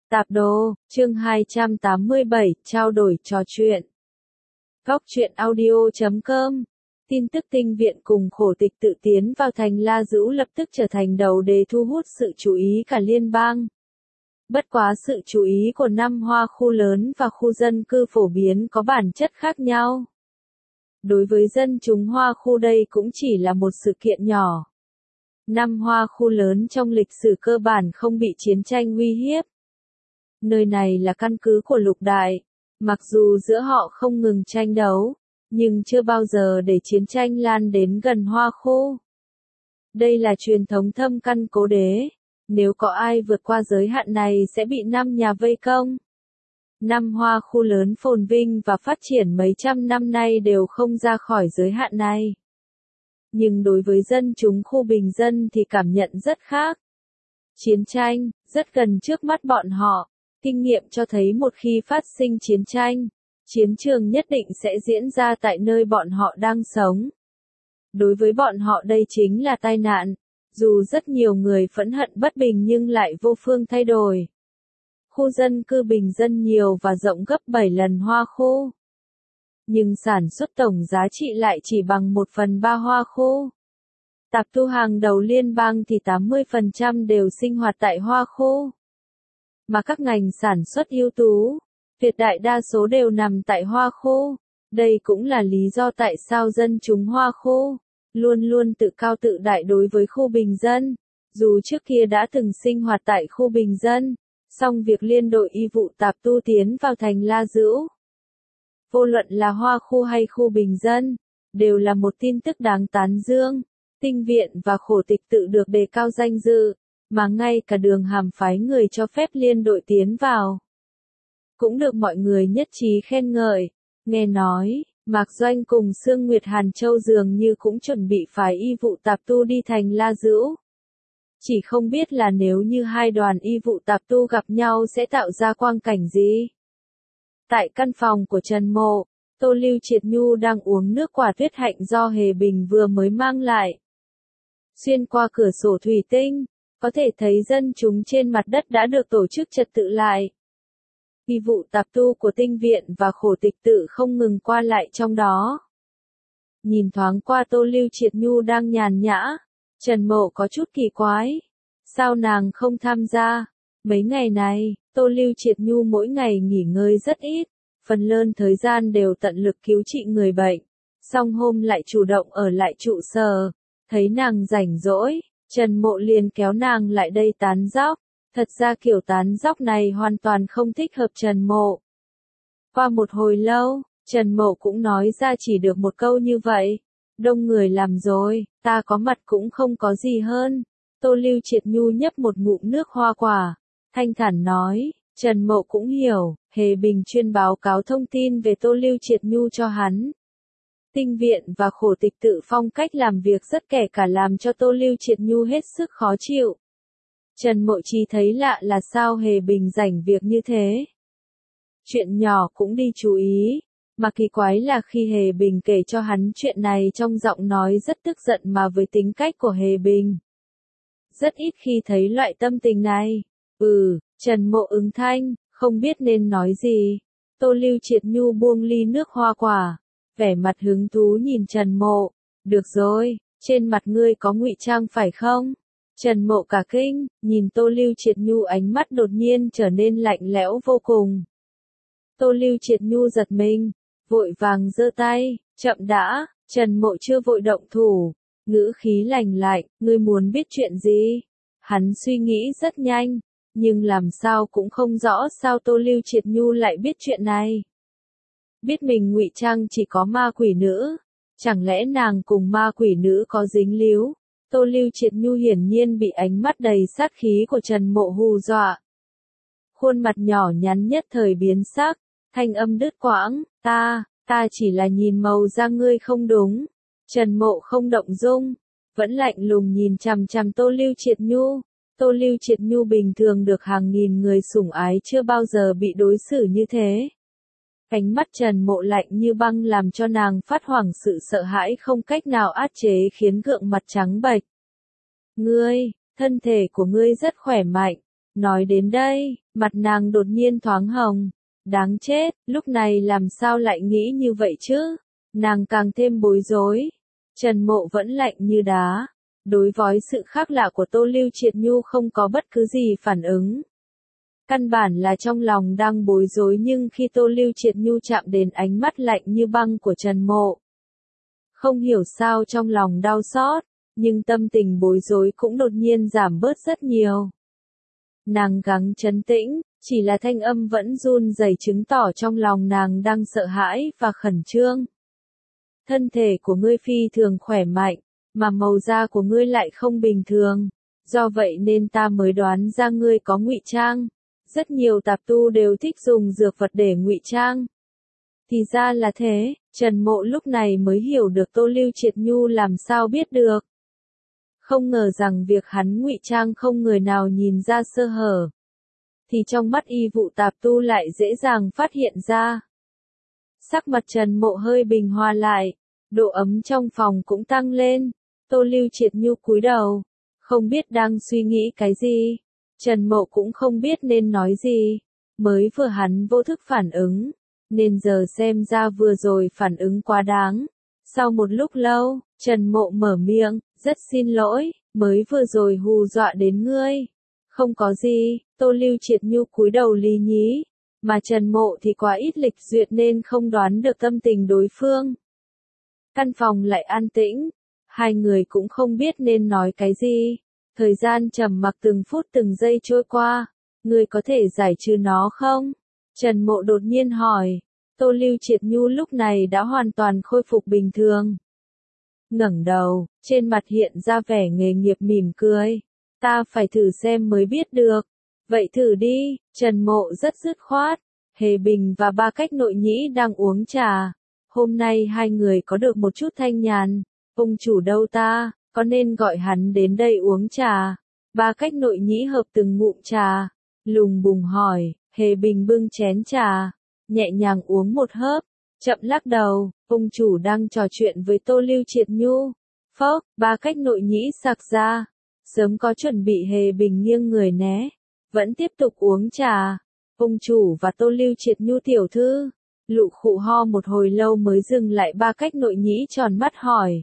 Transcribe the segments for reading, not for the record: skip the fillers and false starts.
Tạp đồ, chương 287, trao đổi trò chuyện. Góc truyện audio.com. Tin tức tinh viện cùng khổ tịch tự tiến vào thành La Dữu lập tức trở thành đầu đề thu hút sự chú ý cả liên bang. Bất quá sự chú ý của năm hoa khu lớn và khu dân cư phổ biến có bản chất khác nhau. Đối với dân chúng hoa khu đây cũng chỉ là một sự kiện nhỏ. Năm hoa khu lớn trong lịch sử cơ bản không bị chiến tranh uy hiếp. Nơi này là căn cứ của lục đại, mặc dù giữa họ không ngừng tranh đấu, nhưng chưa bao giờ để chiến tranh lan đến gần hoa khu. Đây là truyền thống thâm căn cố đế, nếu có ai vượt qua giới hạn này sẽ bị năm nhà vây công. Năm hoa khu lớn phồn vinh và phát triển mấy trăm năm nay đều không ra khỏi giới hạn này. Nhưng đối với dân chúng khu bình dân thì cảm nhận rất khác. Chiến tranh, rất gần trước mắt bọn họ. Kinh nghiệm cho thấy một khi phát sinh chiến tranh, chiến trường nhất định sẽ diễn ra tại nơi bọn họ đang sống. Đối với bọn họ đây chính là tai nạn, dù rất nhiều người phẫn hận bất bình nhưng lại vô phương thay đổi. Khu dân cư bình dân nhiều và rộng gấp 7 lần hoa khu. Nhưng sản xuất tổng giá trị lại chỉ bằng 1/3 hoa khu. Tạp thu hàng đầu liên bang thì 80% đều sinh hoạt tại hoa khu. Mà các ngành sản xuất ưu tú, tuyệt đại đa số đều nằm tại hoa khu. Đây cũng là lý do tại sao dân chúng hoa khu luôn luôn tự cao tự đại đối với khu bình dân, dù trước kia đã từng sinh hoạt tại khu bình dân, song việc liên đội y vụ tạp tu tiến vào thành La Dữu. Vô luận là hoa khu hay khu bình dân, đều là một tin tức đáng tán dương. Tinh viện và khổ tịch tự được đề cao danh dự, mà ngay cả Đường Hàm phái người cho phép liên đội tiến vào. Cũng được mọi người nhất trí khen ngợi. Nghe nói, Mạc Doanh cùng Sương Nguyệt Hàn Châu dường như cũng chuẩn bị phái y vụ tạp tu đi thành La Dữu. Chỉ không biết là nếu như hai đoàn y vụ tạp tu gặp nhau sẽ tạo ra quang cảnh gì. Tại căn phòng của Trần Mộ, Tô Lưu Triệt Nhu đang uống nước quả tuyết hạnh do Hề Bình vừa mới mang lại. Xuyên qua cửa sổ thủy tinh, có thể thấy dân chúng trên mặt đất đã được tổ chức trật tự lại. Y vụ tạp tu của tinh viện và khổ tịch tự không ngừng qua lại trong đó. Nhìn thoáng qua Tô Lưu Triệt Nhu đang nhàn nhã, Trần Mộ có chút kỳ quái. Sao nàng không tham gia? Mấy ngày này, Tô Lưu Triệt Nhu mỗi ngày nghỉ ngơi rất ít, phần lớn thời gian đều tận lực cứu trị người bệnh. Song hôm lại chủ động ở lại trụ sở, thấy nàng rảnh rỗi, Trần Mộ liền kéo nàng lại đây tán dóc. Thật ra kiểu tán dóc này hoàn toàn không thích hợp Trần Mộ. Qua một hồi lâu, Trần Mộ cũng nói ra chỉ được một câu như vậy. Đông người làm rồi, ta có mặt cũng không có gì hơn. Tô Lưu Triệt Nhu nhấp một ngụm nước hoa quả. Thanh thản nói, Trần Mộ cũng hiểu, Hề Bình chuyên báo cáo thông tin về Tô Lưu Triệt Nhu cho hắn. Tinh viện và khổ tịch tự phong cách làm việc rất kể cả làm cho Tô Lưu Triệt Nhu hết sức khó chịu. Trần Mộ chỉ thấy lạ là sao Hề Bình rảnh việc như thế. Chuyện nhỏ cũng đi chú ý, mà kỳ quái là khi Hề Bình kể cho hắn chuyện này trong giọng nói rất tức giận mà với tính cách của Hề Bình. Rất ít khi thấy loại tâm tình này. Trần Mộ ứng thanh, không biết nên nói gì. Tô Lưu Triệt Nhu buông ly nước hoa quả, vẻ mặt hứng thú nhìn Trần Mộ. Được rồi, trên mặt ngươi có ngụy trang phải không? Trần Mộ cả kinh, nhìn Tô Lưu Triệt Nhu ánh mắt đột nhiên trở nên lạnh lẽo vô cùng. Tô Lưu Triệt Nhu giật mình, vội vàng giơ tay, chậm đã, Trần Mộ chưa vội động thủ, ngữ khí lạnh lạnh, ngươi muốn biết chuyện gì? Hắn suy nghĩ rất nhanh, nhưng làm sao cũng không rõ sao Tô Lưu Triệt Nhu lại biết chuyện này. Biết mình ngụy trang chỉ có ma quỷ nữ, chẳng lẽ nàng cùng ma quỷ nữ có dính líu? Tô Lưu Triệt Nhu hiển nhiên bị ánh mắt đầy sát khí của Trần Mộ hù dọa. Khuôn mặt nhỏ nhắn nhất thời biến sắc, thanh âm đứt quãng, ta chỉ là nhìn màu da ngươi không đúng. Trần Mộ không động dung, vẫn lạnh lùng nhìn chằm chằm Tô Lưu Triệt Nhu. Tô Lưu Triệt Nhu bình thường được hàng nghìn người sủng ái chưa bao giờ bị đối xử như thế. Ánh mắt Trần Mộ lạnh như băng làm cho nàng phát hoảng sự sợ hãi không cách nào át chế khiến gượng mặt trắng bệch. Ngươi, thân thể của ngươi rất khỏe mạnh, Nói đến đây, mặt nàng đột nhiên thoáng hồng. Đáng chết, lúc này làm sao lại nghĩ như vậy chứ? Nàng càng thêm bối rối. Trần Mộ vẫn lạnh như đá. Đối với sự khác lạ của Tô Lưu Triệt Nhu không có bất cứ gì phản ứng. Căn bản là trong lòng đang bối rối, nhưng khi Tô Lưu Triệt Nhu chạm đến ánh mắt lạnh như băng của Trần Mộ, không hiểu sao trong lòng đau xót, nhưng tâm tình bối rối cũng đột nhiên giảm bớt rất nhiều. Nàng gắng trấn tĩnh, chỉ là thanh âm vẫn run rẩy chứng tỏ trong lòng nàng đang sợ hãi và khẩn trương. Thân thể của ngươi phi thường khỏe mạnh, mà màu da của ngươi lại không bình thường, do vậy nên ta mới đoán ra ngươi có ngụy trang. Rất nhiều tạp tu đều thích dùng dược vật để ngụy trang. Thì ra là thế, Trần Mộ lúc này mới hiểu được Tô Lưu Triệt Nhu làm sao biết được. Không ngờ rằng việc hắn ngụy trang không người nào nhìn ra sơ hở, thì trong mắt y vụ tạp tu lại dễ dàng phát hiện ra. Sắc mặt Trần Mộ hơi bình hòa lại, độ ấm trong phòng cũng tăng lên. Tô Lưu Triệt Nhu cúi đầu, không biết đang suy nghĩ cái gì. Trần Mộ cũng không biết nên nói gì. Mới vừa hắn vô thức phản ứng, nên giờ xem ra vừa rồi phản ứng quá đáng. Sau một lúc lâu, Trần Mộ mở miệng, rất xin lỗi, mới vừa rồi hù dọa đến ngươi. Không có gì, Tô Lưu Triệt Nhu cúi đầu lý nhí, mà Trần Mộ thì quá ít lịch duyệt nên không đoán được tâm tình đối phương. Căn phòng lại an tĩnh, hai người cũng không biết nên nói cái gì. Thời gian trầm mặc từng phút từng giây trôi qua, ngươi có thể giải trừ nó không? Trần Mộ đột nhiên hỏi. Tô Lưu Triệt Nhu lúc này đã hoàn toàn khôi phục bình thường. Ngẩng đầu, trên mặt hiện ra vẻ nghề nghiệp mỉm cười. Ta phải thử xem mới biết được. Vậy thử đi, Trần Mộ rất dứt khoát. Hề Bình và Ba Cách Nội Nhĩ đang uống trà. Hôm nay hai người có được một chút thanh nhàn. Ông chủ đâu ta, có nên gọi hắn đến đây uống trà? Ba Cách Nội Nhĩ hợp từng ngụm trà, lùng bùng hỏi. Hề Bình bưng chén trà, nhẹ nhàng uống một hớp, chậm lắc đầu. Ông chủ đang trò chuyện với Tô Lưu Triệt Nhu. Phốc, Ba Cách Nội Nhĩ sặc ra. Sớm có chuẩn bị. Hề Bình nghiêng người né, vẫn tiếp tục uống trà. Ông chủ và Tô Lưu Triệt Nhu tiểu thư, lụ khụ ho một hồi lâu mới dừng lại. Ba Cách Nội Nhĩ tròn mắt hỏi.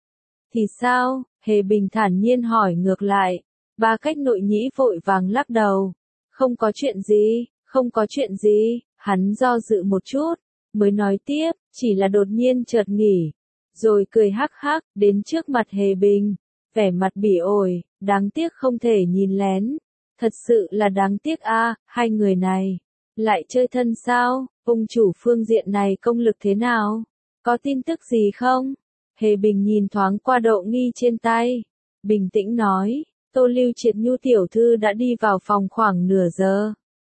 Thì sao? Hề Bình thản nhiên hỏi ngược lại. Ba Cách Nội Nhĩ vội vàng lắc đầu. Không có chuyện gì, không có chuyện gì. Hắn do dự một chút, mới nói tiếp, chỉ là đột nhiên chợt nghỉ. Rồi cười hắc hắc, đến trước mặt Hề Bình, vẻ mặt bỉ ổi, đáng tiếc không thể nhìn lén. Thật sự là đáng tiếc a, hai người này lại chơi thân sao? Ông chủ phương diện này công lực thế nào? Có tin tức gì không? Hề Bình nhìn thoáng qua độ nghi trên tay, bình tĩnh nói, Tô Lưu Triệt Nhu tiểu thư đã đi vào phòng khoảng nửa giờ.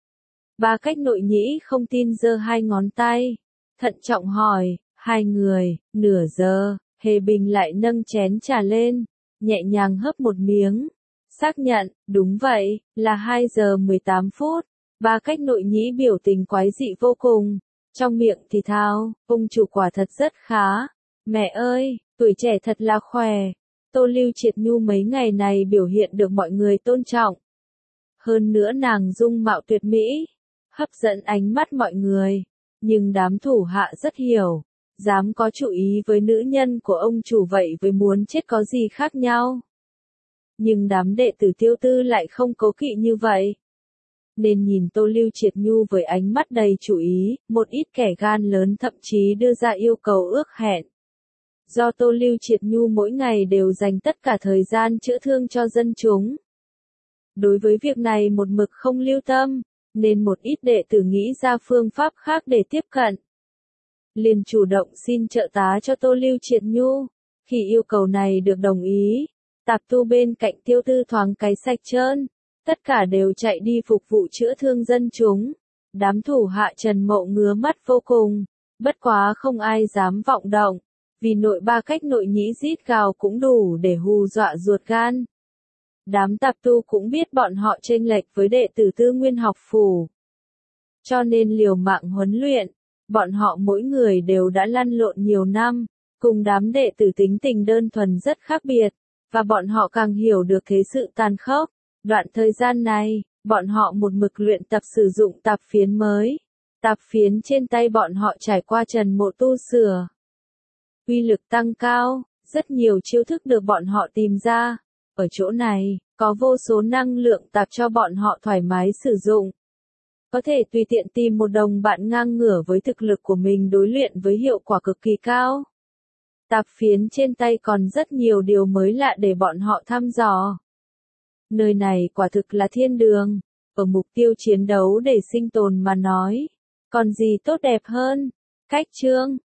Ba Cách Nội Nhĩ không tin giơ hai ngón tay, thận trọng hỏi, hai người, nửa giờ. Hề Bình lại nâng chén trà lên, nhẹ nhàng hớp một miếng, xác nhận, đúng vậy, là 2 giờ 18 phút. Ba Cách Nội Nhĩ biểu tình quái dị vô cùng, trong miệng thì thào, ông chủ quả thật rất khá. Mẹ ơi, tuổi trẻ thật là khỏe. Tô Lưu Triệt Nhu mấy ngày này biểu hiện được mọi người tôn trọng. Hơn nữa nàng dung mạo tuyệt mỹ, hấp dẫn ánh mắt mọi người. Nhưng đám thủ hạ rất hiểu, dám có chủ ý với nữ nhân của ông chủ vậy với muốn chết có gì khác nhau. Nhưng đám đệ tử Tiêu Tư lại không cố kỵ như vậy. Nên nhìn Tô Lưu Triệt Nhu với ánh mắt đầy chủ ý, một ít kẻ gan lớn thậm chí đưa ra yêu cầu ước hẹn. Do Tô Lưu Triệt Nhu mỗi ngày đều dành tất cả thời gian chữa thương cho dân chúng. Đối với việc này một mực không lưu tâm, nên một ít đệ tử nghĩ ra phương pháp khác để tiếp cận. Liền chủ động xin trợ tá cho Tô Lưu Triệt Nhu. Khi yêu cầu này được đồng ý, tạp tu bên cạnh Tiêu Tư thoáng cái sạch trơn. Tất cả đều chạy đi phục vụ chữa thương dân chúng. Đám thủ hạ Trần Mộ ngứa mắt vô cùng, bất quá không ai dám vọng động. Vì nội Ba Cách Nội Nhĩ rít gào cũng đủ để hù dọa ruột gan. Đám tạp tu cũng biết bọn họ chênh lệch với đệ tử Tư Nguyên học phủ. Cho nên liều mạng huấn luyện, bọn họ mỗi người đều đã lăn lộn nhiều năm, cùng đám đệ tử tính tình đơn thuần rất khác biệt, và bọn họ càng hiểu được thế sự tàn khốc. Đoạn thời gian này, Bọn họ một mực luyện tập sử dụng tạp phiến mới. Tạp phiến trên tay bọn họ trải qua trần mộ tu sửa. Uy lực tăng cao, rất nhiều chiêu thức được bọn họ tìm ra. Ở chỗ này, có vô số năng lượng tạp cho bọn họ thoải mái sử dụng. Có thể tùy tiện tìm một đồng bạn ngang ngửa với thực lực của mình đối luyện với hiệu quả cực kỳ cao. Tạp phiến trên tay còn rất nhiều điều mới lạ để bọn họ thăm dò. Nơi này quả thực là thiên đường, ở mục tiêu chiến đấu để sinh tồn mà nói. Còn gì tốt đẹp hơn? Cách chương